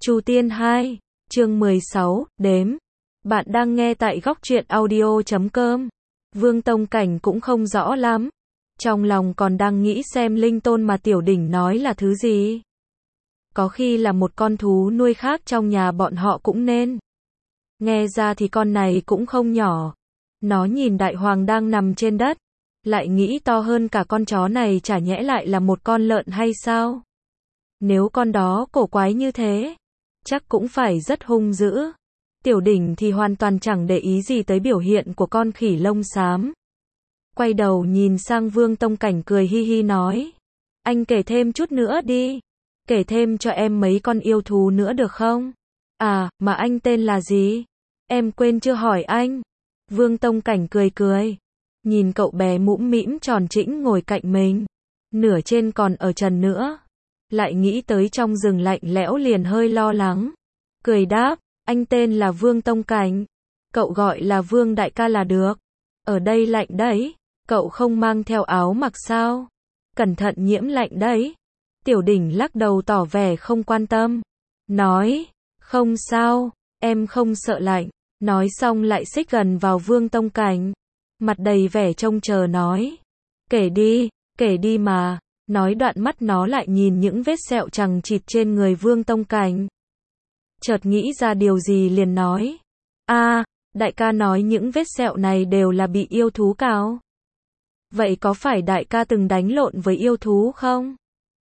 Chu Tiên 2, chương 16, đếm. Bạn đang nghe tại góc truyện audio.com. Vương Tông Cảnh cũng không rõ lắm. Trong lòng còn đang nghĩ xem linh tôn mà Tiểu Đỉnh nói là thứ gì. Có khi là một con thú nuôi khác trong nhà bọn họ cũng nên. Nghe ra thì con này cũng không nhỏ. Nó nhìn đại hoàng đang nằm trên đất. Lại nghĩ to hơn cả con chó này, chả nhẽ lại là một con lợn hay sao? Nếu con đó cổ quái như thế, chắc cũng phải rất hung dữ. Tiểu Đỉnh thì hoàn toàn chẳng để ý gì tới biểu hiện của con khỉ lông xám. Quay đầu nhìn sang Vương Tông Cảnh cười hi hi nói. Anh kể thêm chút nữa đi. Kể thêm cho em mấy con yêu thú nữa được không? À, mà anh tên là gì? Em quên chưa hỏi anh. Vương Tông Cảnh cười cười. Nhìn cậu bé mũm mĩm tròn trĩnh ngồi cạnh mình. Nửa trên còn ở trần nữa. Lại nghĩ tới trong rừng lạnh lẽo liền hơi lo lắng. Cười đáp, anh tên là Vương Tông Cảnh. Cậu gọi là Vương đại ca là được. Ở đây lạnh đấy. Cậu không mang theo áo mặc sao? Cẩn thận nhiễm lạnh đấy. Tiểu Đỉnh lắc đầu tỏ vẻ không quan tâm. Nói, không sao, em không sợ lạnh. Nói xong lại xích gần vào Vương Tông Cảnh. Mặt đầy vẻ trông chờ nói. Kể đi mà. Nói đoạn mắt nó lại nhìn những vết sẹo chằng chịt trên người Vương Tông Cảnh. Chợt nghĩ ra điều gì liền nói. Đại ca nói những vết sẹo này đều là bị yêu thú cào. Vậy có phải đại ca từng đánh lộn với yêu thú không?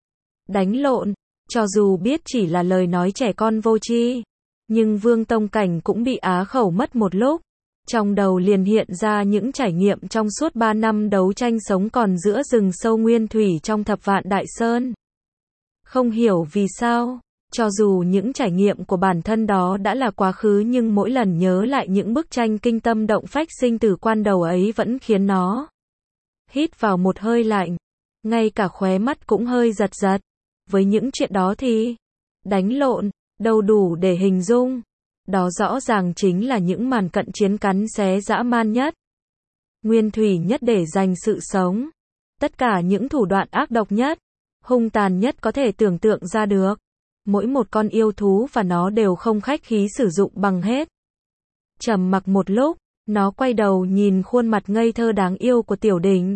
Đánh lộn, cho dù biết chỉ là lời nói trẻ con vô tri, nhưng Vương Tông Cảnh cũng bị á khẩu mất một lúc. Trong đầu liền hiện ra những trải nghiệm trong suốt 3 năm đấu tranh sống còn giữa rừng sâu nguyên thủy trong Thập Vạn Đại Sơn. Không hiểu vì sao, cho dù những trải nghiệm của bản thân đó đã là quá khứ, nhưng mỗi lần nhớ lại những bức tranh kinh tâm động phách sinh tử quan đầu ấy vẫn khiến nó hít vào một hơi lạnh, ngay cả khóe mắt cũng hơi giật giật. Với những chuyện đó thì đánh lộn đâu đủ để hình dung. Đó rõ ràng chính là những màn cận chiến cắn xé dã man nhất, nguyên thủy nhất để giành sự sống. Tất cả những thủ đoạn ác độc nhất, hung tàn nhất có thể tưởng tượng ra được. Mỗi một con yêu thú và nó đều không khách khí sử dụng bằng hết. Trầm mặc một lúc, nó quay đầu nhìn khuôn mặt ngây thơ đáng yêu của Tiểu Đỉnh.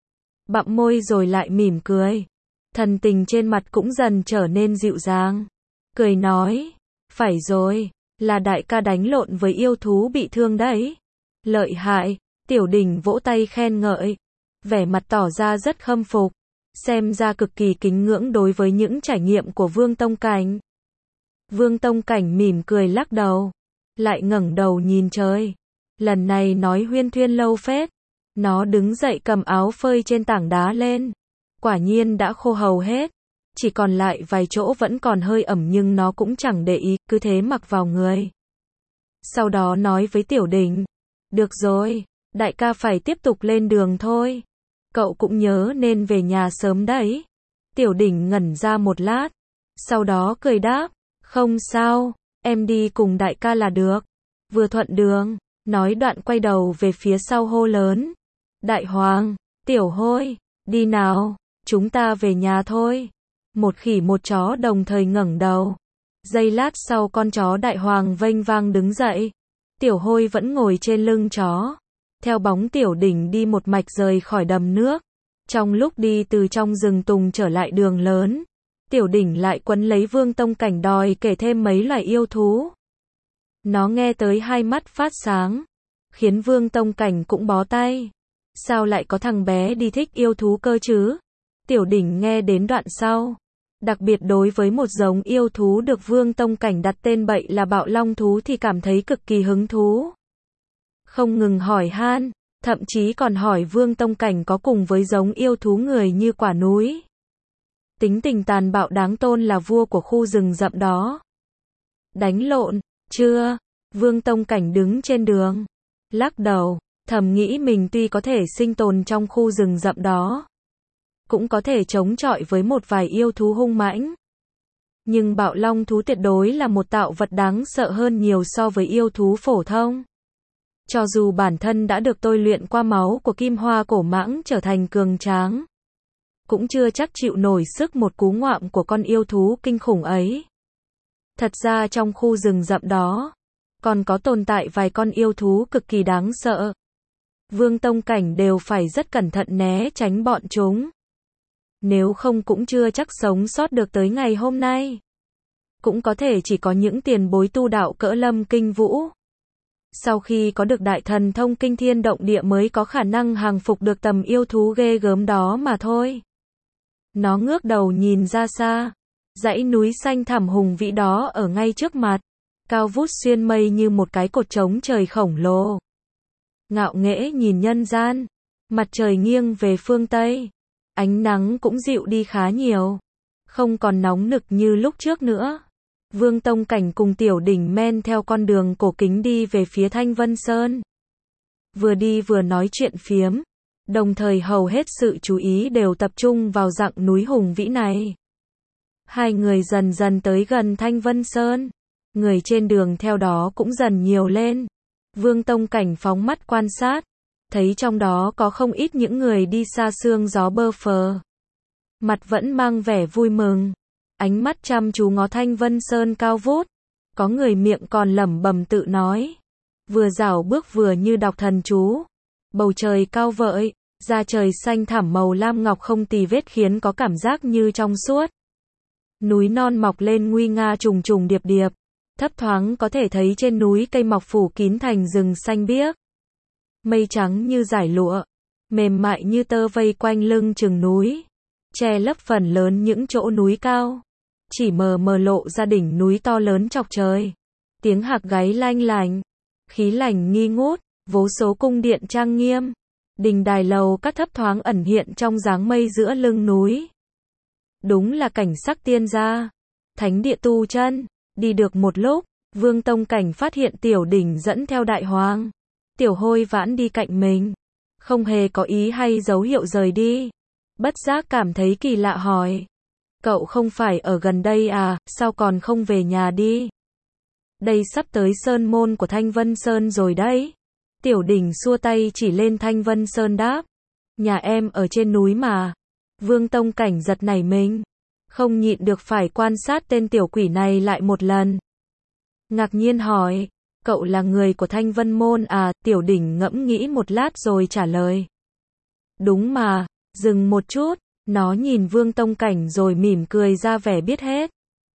Bặm môi rồi lại mỉm cười. Thần tình trên mặt cũng dần trở nên dịu dàng. Cười nói, phải rồi, là đại ca đánh lộn với yêu thú bị thương đấy. Lợi hại. Tiểu Đỉnh vỗ tay khen ngợi. Vẻ mặt tỏ ra rất khâm phục. Xem ra cực kỳ kính ngưỡng đối với những trải nghiệm của Vương Tông Cảnh. Vương Tông Cảnh mỉm cười lắc đầu. Lại ngẩng đầu nhìn trời. Lần này nói huyên thuyên lâu phết. Nó đứng dậy cầm áo phơi trên tảng đá lên. Quả nhiên đã khô hầu hết. Chỉ còn lại vài chỗ vẫn còn hơi ẩm, nhưng nó cũng chẳng để ý, cứ thế mặc vào người. Sau đó nói với Tiểu Đỉnh. Được rồi, đại ca phải tiếp tục lên đường thôi. Cậu cũng nhớ nên về nhà sớm đấy. Tiểu Đỉnh ngẩn ra một lát. Sau đó cười đáp. Không sao, em đi cùng đại ca là được. Vừa thuận đường. Nói đoạn quay đầu về phía sau hô lớn. Đại hoàng, Tiểu Hôi, đi nào, chúng ta về nhà thôi. Một khỉ một chó đồng thời ngẩng đầu. Giây lát sau con chó đại hoàng vênh vang đứng dậy. Tiểu Hôi vẫn ngồi trên lưng chó. Theo bóng Tiểu Đỉnh đi một mạch rời khỏi đầm nước. Trong lúc đi từ trong rừng tùng trở lại đường lớn, Tiểu Đỉnh lại quấn lấy Vương Tông Cảnh đòi kể thêm mấy loài yêu thú. Nó nghe tới hai mắt phát sáng, khiến Vương Tông Cảnh cũng bó tay. Sao lại có thằng bé đi thích yêu thú cơ chứ? Tiểu Đỉnh nghe đến đoạn sau, đặc biệt đối với một giống yêu thú được Vương Tông Cảnh đặt tên bậy là bạo long thú thì cảm thấy cực kỳ hứng thú. Không ngừng hỏi han, thậm chí còn hỏi Vương Tông Cảnh có cùng với giống yêu thú người như quả núi. Tính tình tàn bạo đáng tôn là vua của khu rừng rậm đó. Đánh lộn, chưa? Vương Tông Cảnh đứng trên đường, lắc đầu, thầm nghĩ mình tuy có thể sinh tồn trong khu rừng rậm đó, cũng có thể chống chọi với một vài yêu thú hung mãnh. Nhưng bạo long thú tuyệt đối là một tạo vật đáng sợ hơn nhiều so với yêu thú phổ thông. Cho dù bản thân đã được tôi luyện qua máu của kim hoa cổ mãng trở thành cường tráng, cũng chưa chắc chịu nổi sức một cú ngoạm của con yêu thú kinh khủng ấy. Thật ra trong khu rừng rậm đó, còn có tồn tại vài con yêu thú cực kỳ đáng sợ. Vương Tông Cảnh đều phải rất cẩn thận né tránh bọn chúng. Nếu không cũng chưa chắc sống sót được tới ngày hôm nay. Cũng có thể chỉ có những tiền bối tu đạo cỡ Lâm Kinh Vũ. Sau khi có được đại thần thông kinh thiên động địa mới có khả năng hàng phục được tầm yêu thú ghê gớm đó mà thôi. Nó ngước đầu nhìn ra xa. Dãy núi xanh thẳm hùng vĩ đó ở ngay trước mặt. Cao vút xuyên mây như một cái cột trống trời khổng lồ. Ngạo nghễ nhìn nhân gian. Mặt trời nghiêng về phương Tây. Ánh nắng cũng dịu đi khá nhiều. Không còn nóng nực như lúc trước nữa. Vương Tông Cảnh cùng Tiểu Đỉnh men theo con đường cổ kính đi về phía Thanh Vân Sơn. Vừa đi vừa nói chuyện phiếm. Đồng thời hầu hết sự chú ý đều tập trung vào dặng núi hùng vĩ này. Hai người dần dần tới gần Thanh Vân Sơn. Người trên đường theo đó cũng dần nhiều lên. Vương Tông Cảnh phóng mắt quan sát. Thấy trong đó có không ít những người đi xa sương gió bơ phờ. Mặt vẫn mang vẻ vui mừng. Ánh mắt chăm chú ngó Thanh Vân Sơn cao vút. Có người miệng còn lẩm bẩm tự nói. Vừa dảo bước vừa như đọc thần chú. Bầu trời cao vợi, da trời xanh thẳm màu lam ngọc không tì vết khiến có cảm giác như trong suốt. Núi non mọc lên nguy nga trùng trùng điệp điệp. Thấp thoáng có thể thấy trên núi cây mọc phủ kín thành rừng xanh biếc. Mây trắng như dải lụa, mềm mại như tơ vây quanh lưng chừng núi, che lấp phần lớn những chỗ núi cao. Chỉ mờ mờ lộ ra đỉnh núi to lớn chọc trời. Tiếng hạc gáy lanh lành, khí lành nghi ngút, vô số cung điện trang nghiêm, đình đài lầu các thấp thoáng ẩn hiện trong dáng mây giữa lưng núi. Đúng là cảnh sắc tiên gia, thánh địa tu chân. Đi được một lúc, Vương Tông Cảnh phát hiện Tiểu Đỉnh dẫn theo Đại Hoàng. Tiểu Hôi vãn đi cạnh mình, không hề có ý hay dấu hiệu rời đi. Bất giác cảm thấy kỳ lạ hỏi. Cậu không phải ở gần đây à, sao còn không về nhà đi? Đây sắp tới sơn môn của Thanh Vân Sơn rồi đấy. Tiểu Đỉnh xua tay chỉ lên Thanh Vân Sơn đáp. Nhà em ở trên núi mà. Vương Tông Cảnh giật nảy mình. Không nhịn được phải quan sát tên tiểu quỷ này lại một lần. Ngạc nhiên hỏi. Cậu là người của Thanh Vân Môn à? Tiểu Đỉnh ngẫm nghĩ một lát rồi trả lời. Đúng mà. Dừng một chút. Nó nhìn Vương Tông Cảnh rồi mỉm cười ra vẻ biết hết.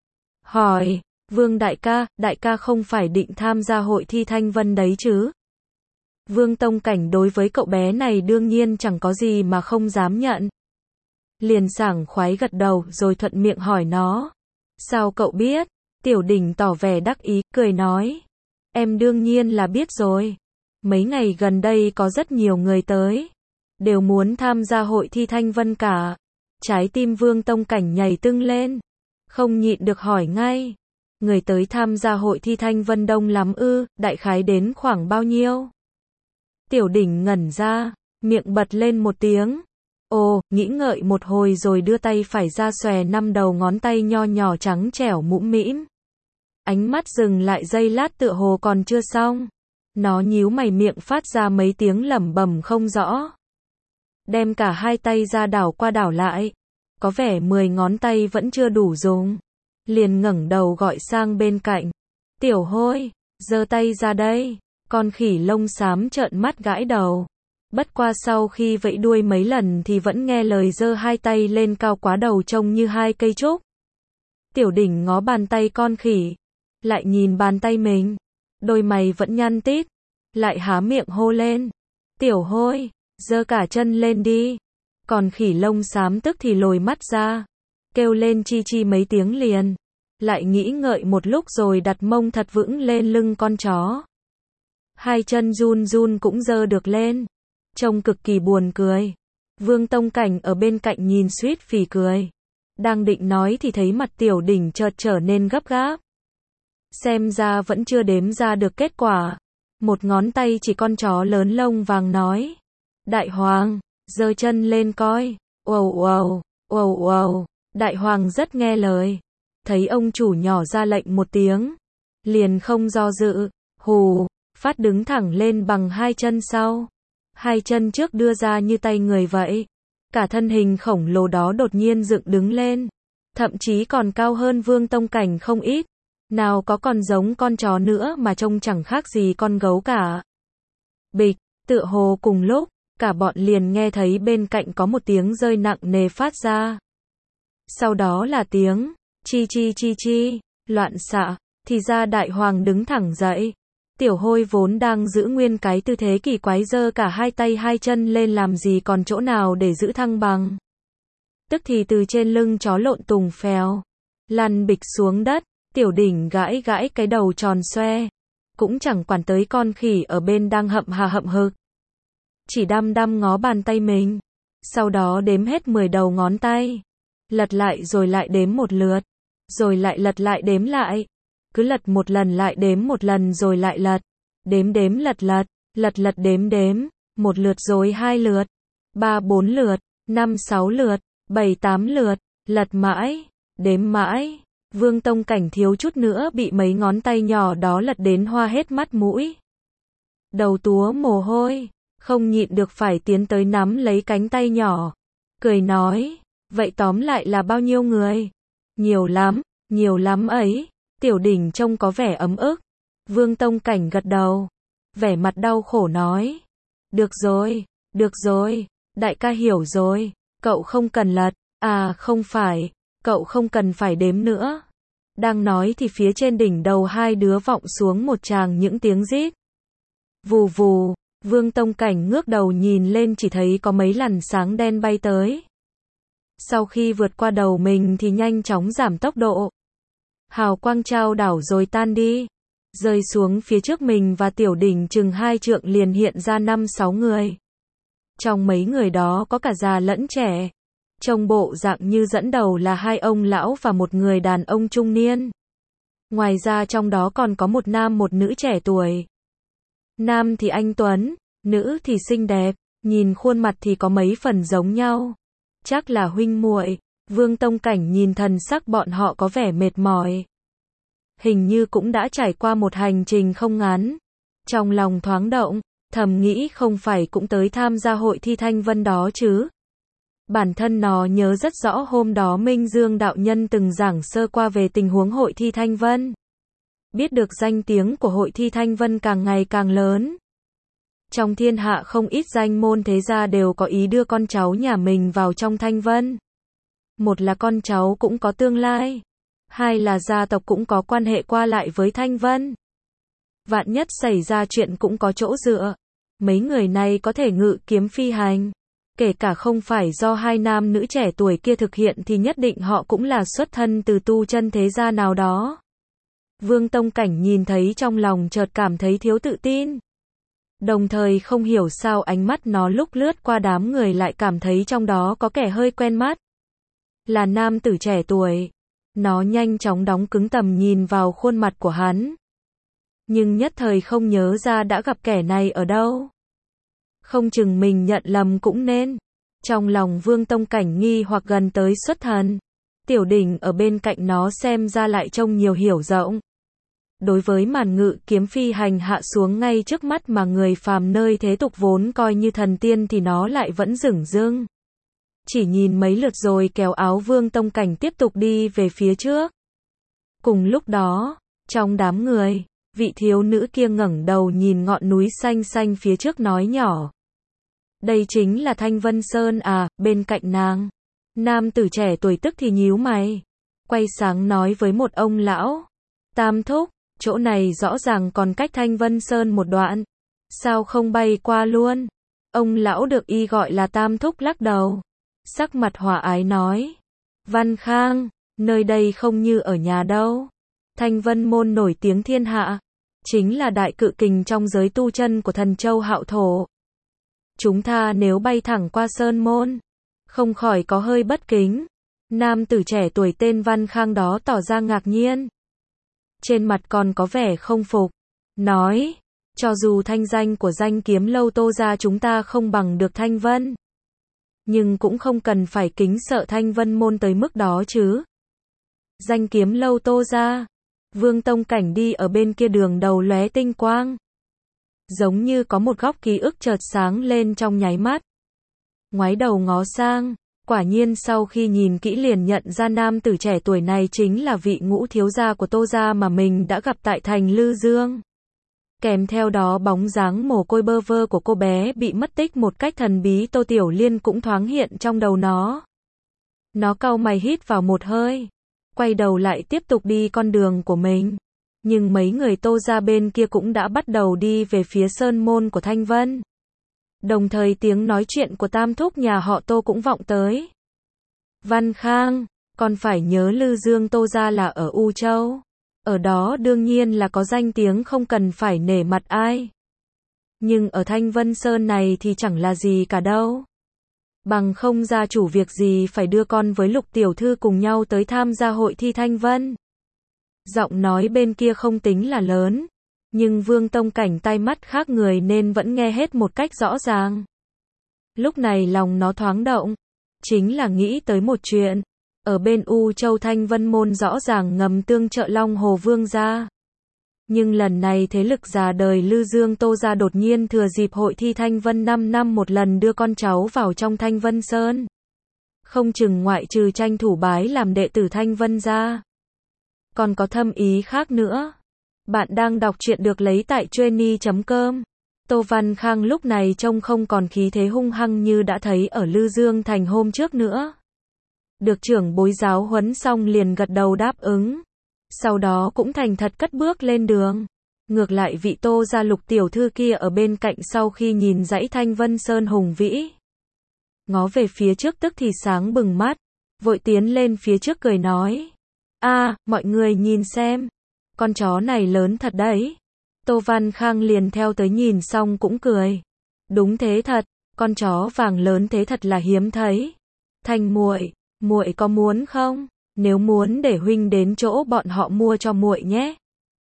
Hỏi. Vương đại ca không phải định tham gia hội thi Thanh Vân đấy chứ? Vương Tông Cảnh đối với cậu bé này đương nhiên chẳng có gì mà không dám nhận. Liền sảng khoái gật đầu rồi thuận miệng hỏi nó. Sao cậu biết? Tiểu Đỉnh tỏ vẻ đắc ý, cười nói. Em đương nhiên là biết rồi. Mấy ngày gần đây có rất nhiều người tới. Đều muốn tham gia hội thi Thanh Vân cả. Trái tim Vương Tông Cảnh nhảy tưng lên. Không nhịn được hỏi ngay. Người tới tham gia hội thi Thanh Vân đông lắm ư, đại khái đến khoảng bao nhiêu? Tiểu Đỉnh ngẩn ra, miệng bật lên một tiếng. Ồ, nghĩ ngợi một hồi rồi đưa tay phải ra xòe 5 đầu ngón tay nho nhỏ trắng trẻo mũm mĩm. Ánh mắt dừng lại giây lát tựa hồ còn chưa xong. Nó nhíu mày miệng phát ra mấy tiếng lẩm bẩm không rõ. Đem cả hai tay ra đảo qua đảo lại. Có vẻ 10 ngón tay vẫn chưa đủ dùng. Liền ngẩng đầu gọi sang bên cạnh. Tiểu Hôi, giơ tay ra đây. Con khỉ lông xám trợn mắt gãi đầu. Bất qua sau khi vẫy đuôi mấy lần thì vẫn nghe lời giơ hai tay lên cao quá đầu trông như hai cây trúc. Tiểu Đỉnh ngó bàn tay con khỉ. Lại nhìn bàn tay mình. Đôi mày vẫn nhăn tít. Lại há miệng hô lên. Tiểu Hôi, giơ cả chân lên đi. Còn khỉ lông xám tức thì lồi mắt ra. Kêu lên chi chi mấy tiếng liền. Lại nghĩ ngợi một lúc rồi đặt mông thật vững lên lưng con chó. Hai chân run run cũng giơ được lên. Trông cực kỳ buồn cười. Vương Tông Cảnh ở bên cạnh nhìn suýt phì cười. Đang định nói thì thấy mặt Tiểu Đỉnh chợt trở nên gấp gáp. Xem ra vẫn chưa đếm ra được kết quả. Một ngón tay chỉ con chó lớn lông vàng nói. Đại Hoàng, giơ chân lên coi. Wow wow, wow wow. Đại Hoàng rất nghe lời. Thấy ông chủ nhỏ ra lệnh một tiếng. Liền không do dự. Hù, phát đứng thẳng lên bằng hai chân sau. Hai chân trước đưa ra như tay người vậy. Cả thân hình khổng lồ đó đột nhiên dựng đứng lên. Thậm chí còn cao hơn Vương Tông Cảnh không ít. Nào có còn giống con chó nữa mà trông chẳng khác gì con gấu cả. Bịch, tựa hồ cùng lúc, cả bọn liền nghe thấy bên cạnh có một tiếng rơi nặng nề phát ra. Sau đó là tiếng, chi chi chi chi, loạn xạ, thì ra đại hoàng đứng thẳng dậy. Tiểu Hôi vốn đang giữ nguyên cái tư thế kỳ quái giơ cả hai tay hai chân lên làm gì còn chỗ nào để giữ thăng bằng. Tức thì từ trên lưng chó lộn tùng phèo, lăn bịch xuống đất, Tiểu Đỉnh gãi gãi cái đầu tròn xoe, cũng chẳng quản tới con khỉ ở bên đang hậm hà hậm hực. Chỉ đăm đăm ngó bàn tay mình, sau đó đếm hết 10 đầu ngón tay, lật lại rồi lại đếm một lượt, rồi lại lật lại đếm lại, cứ lật một lần lại đếm một lần rồi lại lật, đếm đếm lật lật, lật lật đếm đếm, một lượt rồi hai lượt, 3 4 lượt, 5 6 lượt, 7 8 lượt, lật mãi, đếm mãi. Vương Tông Cảnh thiếu chút nữa bị mấy ngón tay nhỏ đó lật đến hoa hết mắt mũi. Đầu túa mồ hôi, không nhịn được phải tiến tới nắm lấy cánh tay nhỏ, cười nói, vậy tóm lại là bao nhiêu người? Nhiều lắm ấy. Tiểu Đỉnh trông có vẻ ấm ức. Vương Tông Cảnh gật đầu, vẻ mặt đau khổ nói, được rồi, đại ca hiểu rồi, cậu không cần lật, à không phải, cậu không cần phải đếm nữa. Đang nói thì phía trên đỉnh đầu hai đứa vọng xuống một tràng những tiếng rít. Vù vù, Vương Tông Cảnh ngước đầu nhìn lên chỉ thấy có mấy làn sáng đen bay tới. Sau khi vượt qua đầu mình thì nhanh chóng giảm tốc độ. Hào quang trao đảo rồi tan đi. Rơi xuống phía trước mình và Tiểu Đỉnh chừng 2 trượng liền hiện ra 5-6 người. Trong mấy người đó có cả già lẫn trẻ. Trông bộ dạng như dẫn đầu là 2 ông lão và một người đàn ông trung niên. Ngoài ra trong đó còn có một nam một nữ trẻ tuổi. Nam thì anh tuấn, nữ thì xinh đẹp, nhìn khuôn mặt thì có mấy phần giống nhau. Chắc là huynh muội. Vương Tông Cảnh nhìn thần sắc bọn họ có vẻ mệt mỏi. Hình như cũng đã trải qua một hành trình không ngắn. Trong lòng thoáng động, thầm nghĩ không phải cũng tới tham gia hội thi thanh vân đó chứ. Bản thân nó nhớ rất rõ hôm đó Minh Dương đạo nhân từng giảng sơ qua về tình huống hội thi thanh vân. Biết được danh tiếng của hội thi thanh vân càng ngày càng lớn. Trong thiên hạ không ít danh môn thế gia đều có ý đưa con cháu nhà mình vào trong thanh vân. Một là con cháu cũng có tương lai, hai là gia tộc cũng có quan hệ qua lại với thanh vân. Vạn nhất xảy ra chuyện cũng có chỗ dựa. Mấy người này có thể ngự kiếm phi hành. Kể cả không phải do 2 nam nữ trẻ tuổi kia thực hiện thì nhất định họ cũng là xuất thân từ tu chân thế gia nào đó. Vương Tông Cảnh nhìn thấy trong lòng chợt cảm thấy thiếu tự tin. Đồng thời không hiểu sao ánh mắt nó lúc lướt qua đám người lại cảm thấy trong đó có kẻ hơi quen mắt. Là nam tử trẻ tuổi. Nó nhanh chóng đóng cứng tầm nhìn vào khuôn mặt của hắn. Nhưng nhất thời không nhớ ra đã gặp kẻ này ở đâu. Không chừng mình nhận lầm cũng nên. Trong lòng Vương Tông Cảnh nghi hoặc gần tới xuất thần. Tiểu Đỉnh ở bên cạnh nó xem ra lại trông nhiều hiểu rộng. Đối với màn ngự kiếm phi hành hạ xuống ngay trước mắt mà người phàm nơi thế tục vốn coi như thần tiên thì nó lại vẫn dửng dưng. Chỉ nhìn mấy lượt rồi kéo áo Vương Tông Cảnh tiếp tục đi về phía trước. Cùng lúc đó, trong đám người, vị thiếu nữ kia ngẩng đầu nhìn ngọn núi xanh xanh phía trước nói nhỏ. Đây chính là Thanh Vân Sơn à, bên cạnh nàng. Nam tử trẻ tuổi tức thì nhíu mày. Quay sáng nói với một ông lão. Tam thúc, chỗ này rõ ràng còn cách Thanh Vân Sơn một đoạn. Sao không bay qua luôn? Ông lão được y gọi là Tam thúc lắc đầu. Sắc mặt hòa ái nói. Văn Khang, nơi đây không như ở nhà đâu. Thanh Vân môn nổi tiếng thiên hạ. Chính là đại cự kình trong giới tu chân của thần châu Hạo Thổ. Chúng ta nếu bay thẳng qua Sơn môn, không khỏi có hơi bất kính. Nam tử trẻ tuổi tên Văn Khang đó tỏ ra ngạc nhiên. Trên mặt còn có vẻ không phục. Nói, cho dù thanh danh của danh kiếm lâu Tô gia chúng ta không bằng được Thanh Vân. Nhưng cũng không cần phải kính sợ Thanh Vân môn tới mức đó chứ. Danh kiếm lâu Tô gia. Vương Tông Cảnh đi ở bên kia đường đầu lóe tinh quang. Giống như có một góc ký ức chợt sáng lên trong nháy mắt. Ngoái đầu ngó sang, Quả nhiên sau khi nhìn kỹ liền nhận ra nam tử trẻ tuổi này chính là vị ngũ thiếu gia của Tô gia mà mình đã gặp tại thành Lư Dương. Kèm theo đó bóng dáng mồ côi bơ vơ của cô bé bị mất tích một cách thần bí Tô Tiểu Liên cũng thoáng hiện trong đầu nó. Nó cau mày hít vào một hơi, quay đầu lại tiếp tục đi con đường của mình. Nhưng mấy người Tô gia bên kia cũng đã bắt đầu đi về phía sơn môn của Thanh Vân. Đồng thời tiếng nói chuyện của tam thúc nhà họ Tô cũng vọng tới. Văn Khang, con phải nhớ Lư Dương Tô gia là ở U Châu. Ở đó đương nhiên là có danh tiếng không cần phải nể mặt ai. Nhưng ở Thanh Vân Sơn này thì chẳng là gì cả đâu. Bằng không gia chủ việc gì phải đưa con với Lục tiểu thư cùng nhau tới tham gia hội thi Thanh Vân. Giọng nói bên kia không tính là lớn, nhưng Vương Tông Cảnh tai mắt khác người nên vẫn nghe hết một cách rõ ràng. Lúc này lòng nó thoáng động, chính là nghĩ tới một chuyện. Ở bên U Châu Thanh Vân Môn rõ ràng ngầm tương trợ Long Hồ Vương gia. Nhưng lần này thế lực già đời Lư Dương Tô gia đột nhiên thừa dịp hội thi Thanh Vân 5 năm một lần đưa con cháu vào trong Thanh Vân Sơn. Không chừng ngoại trừ tranh thủ bái làm đệ tử Thanh Vân gia, còn có thâm ý khác nữa. Bạn đang đọc truyện được lấy tại Truyeni.com. Tô Văn Khang lúc này trông không còn khí thế hung hăng như đã thấy ở Lư Dương Thành hôm trước nữa. Được trưởng bối giáo huấn xong liền gật đầu đáp ứng. Sau đó cũng thành thật cất bước lên đường. Ngược lại vị Tô gia Lục tiểu thư kia ở bên cạnh sau khi nhìn dãy Thanh Vân Sơn hùng vĩ, ngó về phía trước tức thì sáng bừng mắt, vội tiến lên phía trước cười nói. Mọi người nhìn xem. Con chó này lớn thật đấy. Tô Văn Khang liền theo tới nhìn xong cũng cười. Đúng thế thật, con chó vàng lớn thế thật là hiếm thấy. Thanh muội, muội có muốn không? Nếu muốn để huynh đến chỗ bọn họ mua cho muội nhé.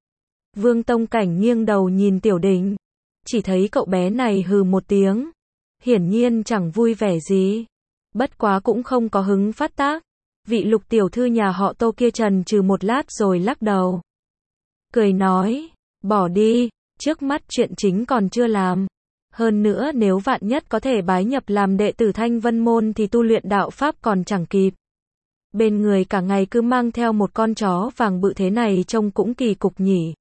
Vương Tông Cảnh nghiêng đầu nhìn Tiểu Đình, chỉ thấy cậu bé này hừ một tiếng, hiển nhiên chẳng vui vẻ gì. Bất quá cũng không có hứng phát tác. Vị Lục tiểu thư nhà họ Tô kia chần chừ một lát rồi lắc đầu, cười nói, bỏ đi, trước mắt chuyện chính còn chưa làm. Hơn nữa nếu vạn nhất có thể bái nhập làm đệ tử Thanh Vân Môn thì tu luyện đạo pháp còn chẳng kịp. Bên người cả ngày cứ mang theo một con chó vàng bự thế này trông cũng kỳ cục nhỉ.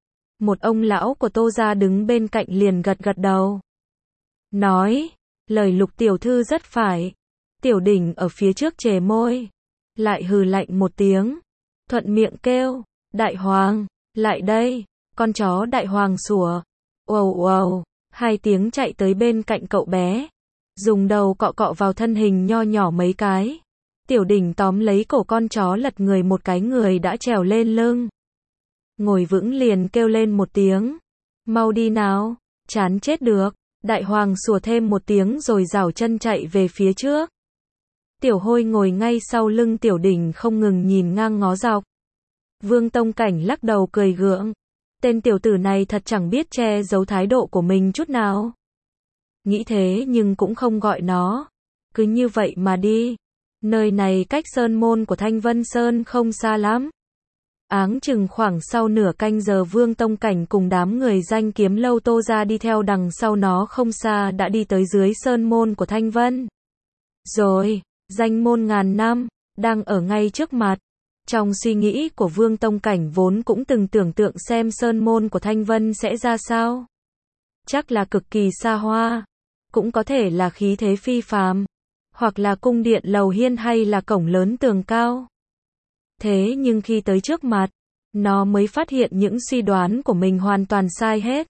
Một ông lão của Tô gia đứng bên cạnh liền gật gật đầu, nói, lời Lục tiểu thư rất phải. Tiểu Đình ở phía trước chề môi, lại hừ lạnh một tiếng, thuận miệng kêu, Đại Hoàng, lại đây. Con chó Đại Hoàng sủa, uầu uầu, hai tiếng chạy tới bên cạnh cậu bé, dùng đầu cọ cọ vào thân hình nho nhỏ mấy cái. Tiểu Đình tóm lấy cổ con chó lật người một cái, người đã trèo lên lưng. Ngồi vững liền kêu lên một tiếng, mau đi nào, chán chết được. Đại Hoàng sủa thêm một tiếng rồi giảo chân chạy về phía trước. Tiểu Hôi ngồi ngay sau lưng Tiểu Đình không ngừng nhìn ngang ngó dọc. Vương Tông Cảnh lắc đầu cười gượng. Tên tiểu tử này thật chẳng biết che giấu thái độ của mình chút nào. Nghĩ thế nhưng cũng không gọi nó. Cứ như vậy mà đi. Nơi này cách sơn môn của Thanh Vân Sơn không xa lắm. Áng chừng khoảng sau nửa canh giờ Vương Tông Cảnh cùng đám người danh kiếm lâu Tô gia đi theo đằng sau nó không xa đã đi tới dưới sơn môn của Thanh Vân. Rồi, danh môn ngàn năm, đang ở ngay trước mặt. Trong suy nghĩ của Vương Tông Cảnh vốn cũng từng tưởng tượng xem sơn môn của Thanh Vân sẽ ra sao. Chắc là cực kỳ xa hoa, cũng có thể là khí thế phi phàm, hoặc là cung điện lầu hiên hay là cổng lớn tường cao. Thế nhưng khi tới trước mặt, nó mới phát hiện những suy đoán của mình hoàn toàn sai hết.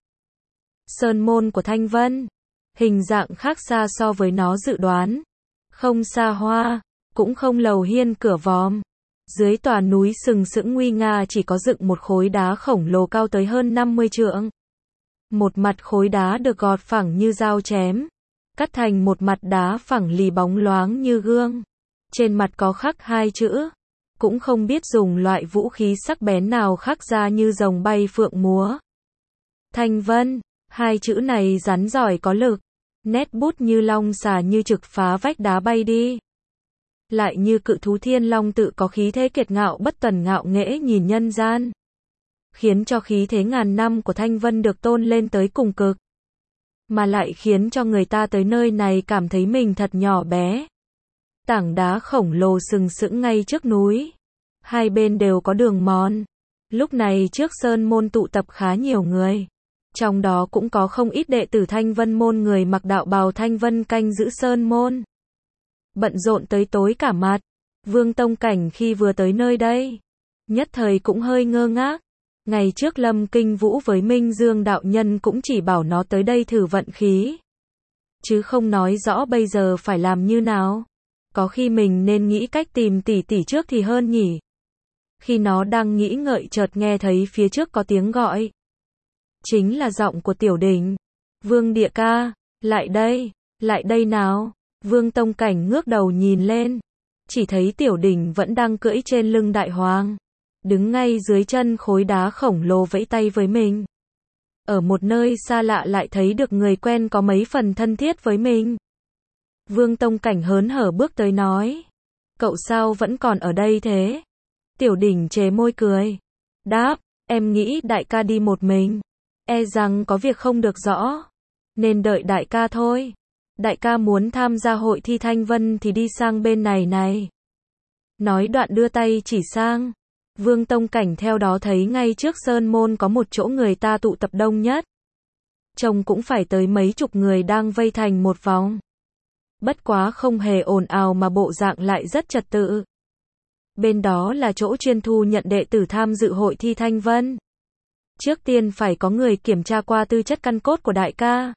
Sơn môn của Thanh Vân, hình dạng khác xa so với nó dự đoán. Không xa hoa, cũng không lầu hiên cửa vòm. Dưới tòa núi sừng sững nguy nga chỉ có dựng một khối đá khổng lồ cao tới hơn 50 trượng. Một mặt khối đá được gọt phẳng như dao chém, cắt thành một mặt đá phẳng lì bóng loáng như gương. Trên mặt có khắc hai chữ, cũng không biết dùng loại vũ khí sắc bén nào khắc ra như rồng bay phượng múa. Thanh Vân, hai chữ này rắn giỏi có lực, nét bút như long xà như trực phá vách đá bay đi. Lại như cự thú thiên long tự có khí thế kiệt ngạo bất tuần ngạo nghễ nhìn nhân gian. Khiến cho khí thế ngàn năm của Thanh Vân được tôn lên tới cùng cực. Mà lại khiến cho người ta tới nơi này cảm thấy mình thật nhỏ bé. Tảng đá khổng lồ sừng sững ngay trước núi. Hai bên đều có đường mòn. Lúc này trước sơn môn tụ tập khá nhiều người. Trong đó cũng có không ít đệ tử Thanh Vân môn, người mặc đạo bào Thanh Vân canh giữ sơn môn. Bận rộn tới tối cả mặt. Vương Tông Cảnh khi vừa tới nơi đây, nhất thời cũng hơi ngơ ngác. Ngày trước Lâm Kinh Vũ với Minh Dương đạo nhân cũng chỉ bảo nó tới đây thử vận khí, chứ không nói rõ bây giờ phải làm như nào. Có khi mình nên nghĩ cách tìm tỷ tỷ trước thì hơn nhỉ. Khi nó đang nghĩ ngợi chợt nghe thấy phía trước có tiếng gọi. Chính là giọng của Tiểu Đình. Vương địa ca, lại đây nào. Vương Tông Cảnh ngước đầu nhìn lên. Chỉ thấy Tiểu Đình vẫn đang cưỡi trên lưng Đại Hoàng, đứng ngay dưới chân khối đá khổng lồ vẫy tay với mình. Ở một nơi xa lạ lại thấy được người quen có mấy phần thân thiết với mình. Vương Tông Cảnh hớn hở bước tới nói. Cậu sao vẫn còn ở đây thế? Tiểu Đình chề môi cười. Đáp, em nghĩ đại ca đi một mình. E rằng có việc không được rõ, nên đợi đại ca thôi. Đại ca muốn tham gia hội thi Thanh Vân thì đi sang bên này này. Nói đoạn đưa tay chỉ sang. Vương Tông Cảnh theo đó thấy ngay trước sơn môn có một chỗ người ta tụ tập đông nhất. Trông cũng phải tới mấy chục người đang vây thành một vòng. Bất quá không hề ồn ào mà bộ dạng lại rất trật tự. Bên đó là chỗ chuyên thu nhận đệ tử tham dự hội thi Thanh Vân. Trước tiên phải có người kiểm tra qua tư chất căn cốt của đại ca.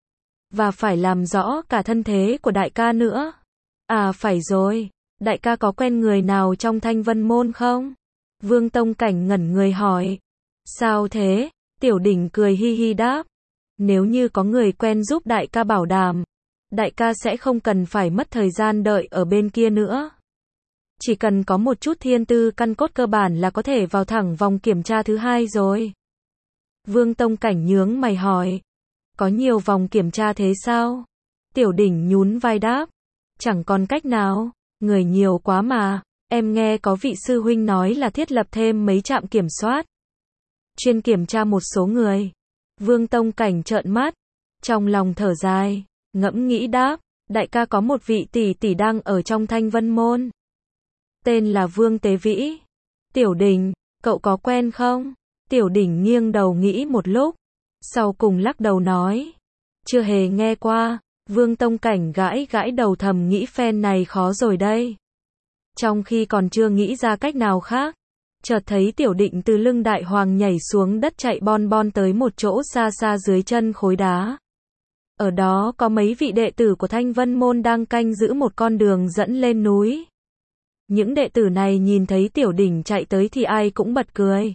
Và phải làm rõ cả thân thế của đại ca nữa. À phải rồi, đại ca có quen người nào trong Thanh Vân môn không? Vương Tông Cảnh ngẩn người hỏi. Sao thế? Tiểu Đình cười hi hi đáp. Nếu như có người quen giúp đại ca bảo đảm, đại ca sẽ không cần phải mất thời gian đợi ở bên kia nữa. Chỉ cần có một chút thiên tư căn cốt cơ bản là có thể vào thẳng vòng kiểm tra thứ hai rồi. Vương Tông Cảnh nhướng mày hỏi. Có nhiều vòng kiểm tra thế sao? Tiểu Đình nhún vai đáp. Chẳng còn cách nào, người nhiều quá mà. Em nghe có vị sư huynh nói là thiết lập thêm mấy trạm kiểm soát, chuyên kiểm tra một số người. Vương Tông Cảnh trợn mắt, trong lòng thở dài, ngẫm nghĩ đáp. Đại ca có một vị tỷ tỷ đang ở trong Thanh Vân môn. Tên là Vương Tế Vĩ. Tiểu Đình, cậu có quen không? Tiểu Đình nghiêng đầu nghĩ một lúc, sau cùng lắc đầu nói. Chưa hề nghe qua. Vương Tông Cảnh gãi gãi đầu thầm nghĩ phen này khó rồi đây. Trong khi còn chưa nghĩ ra cách nào khác, chợt thấy Tiểu Định từ lưng Đại Hoàng nhảy xuống đất chạy bon bon tới một chỗ xa xa dưới chân khối đá. Ở đó có mấy vị đệ tử của Thanh Vân môn đang canh giữ một con đường dẫn lên núi. Những đệ tử này nhìn thấy Tiểu Đình chạy tới thì ai cũng bật cười.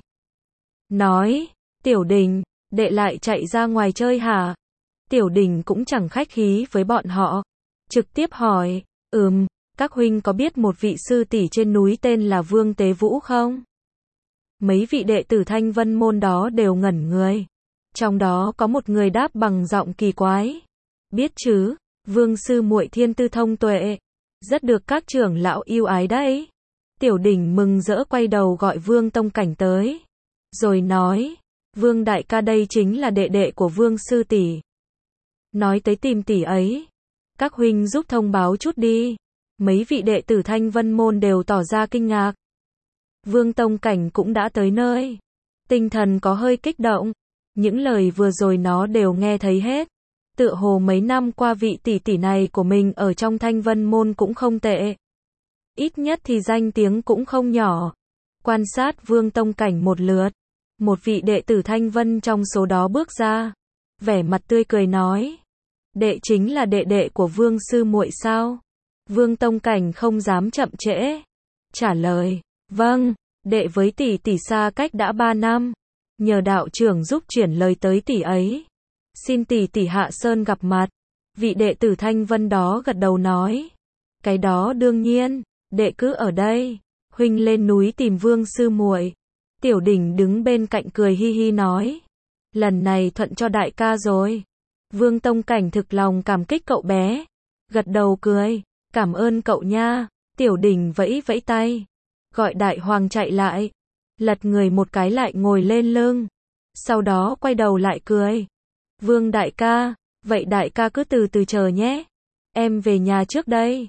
Nói, Tiểu Đình, đệ lại chạy ra ngoài chơi hả? Tiểu Đình cũng chẳng khách khí với bọn họ, trực tiếp hỏi, các huynh có biết một vị sư tỷ trên núi tên là Vương Tế Vũ không? Mấy vị đệ tử Thanh Vân môn đó đều ngẩn người. Trong đó có một người đáp bằng giọng kỳ quái. Biết chứ, Vương sư muội thiên tư thông tuệ, rất được các trưởng lão yêu ái đấy. Tiểu Đình mừng rỡ quay đầu gọi Vương Tông Cảnh tới, rồi nói, Vương đại ca đây chính là đệ đệ của Vương sư tỷ. Nói tới tìm tỷ ấy, các huynh giúp thông báo chút đi. Mấy vị đệ tử Thanh Vân môn đều tỏ ra kinh ngạc. Vương Tông Cảnh cũng đã tới nơi. Tinh thần có hơi kích động. Những lời vừa rồi nó đều nghe thấy hết. Tựa hồ mấy năm qua vị tỷ tỷ này của mình ở trong Thanh Vân môn cũng không tệ. Ít nhất thì danh tiếng cũng không nhỏ. Quan sát Vương Tông Cảnh một lượt, một vị đệ tử Thanh Vân trong số đó bước ra, vẻ mặt tươi cười nói. Đệ chính là đệ đệ của Vương sư muội sao? Vương Tông Cảnh không dám chậm trễ, trả lời, vâng, đệ với tỷ tỷ xa cách đã 3 năm, nhờ đạo trưởng giúp chuyển lời tới tỷ ấy. Xin tỷ tỷ hạ sơn gặp mặt. Vị đệ tử Thanh Vân đó gật đầu nói, cái đó đương nhiên, đệ cứ ở đây, huynh lên núi tìm Vương sư muội. Tiểu Đình đứng bên cạnh cười hi hi nói, lần này thuận cho đại ca rồi. Vương Tông Cảnh thực lòng cảm kích cậu bé, gật đầu cười, cảm ơn cậu nha. Tiểu Đình vẫy vẫy tay, gọi Đại Hoàng chạy lại, lật người một cái lại ngồi lên lưng, sau đó quay đầu lại cười. Vương đại ca, vậy đại ca cứ từ từ chờ nhé, em về nhà trước đây.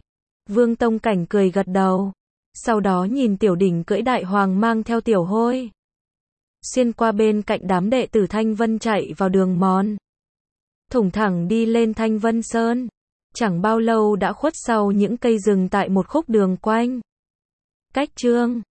Vương Tông Cảnh cười gật đầu. Sau đó nhìn Tiểu Đỉnh cưỡi đại hoàng mang theo Tiểu Hôi. Xuyên qua bên cạnh đám đệ tử Thanh Vân chạy vào đường mòn. Thủng thẳng đi lên Thanh Vân Sơn. Chẳng bao lâu đã khuất sau những cây rừng tại một khúc đường quanh. Cách chương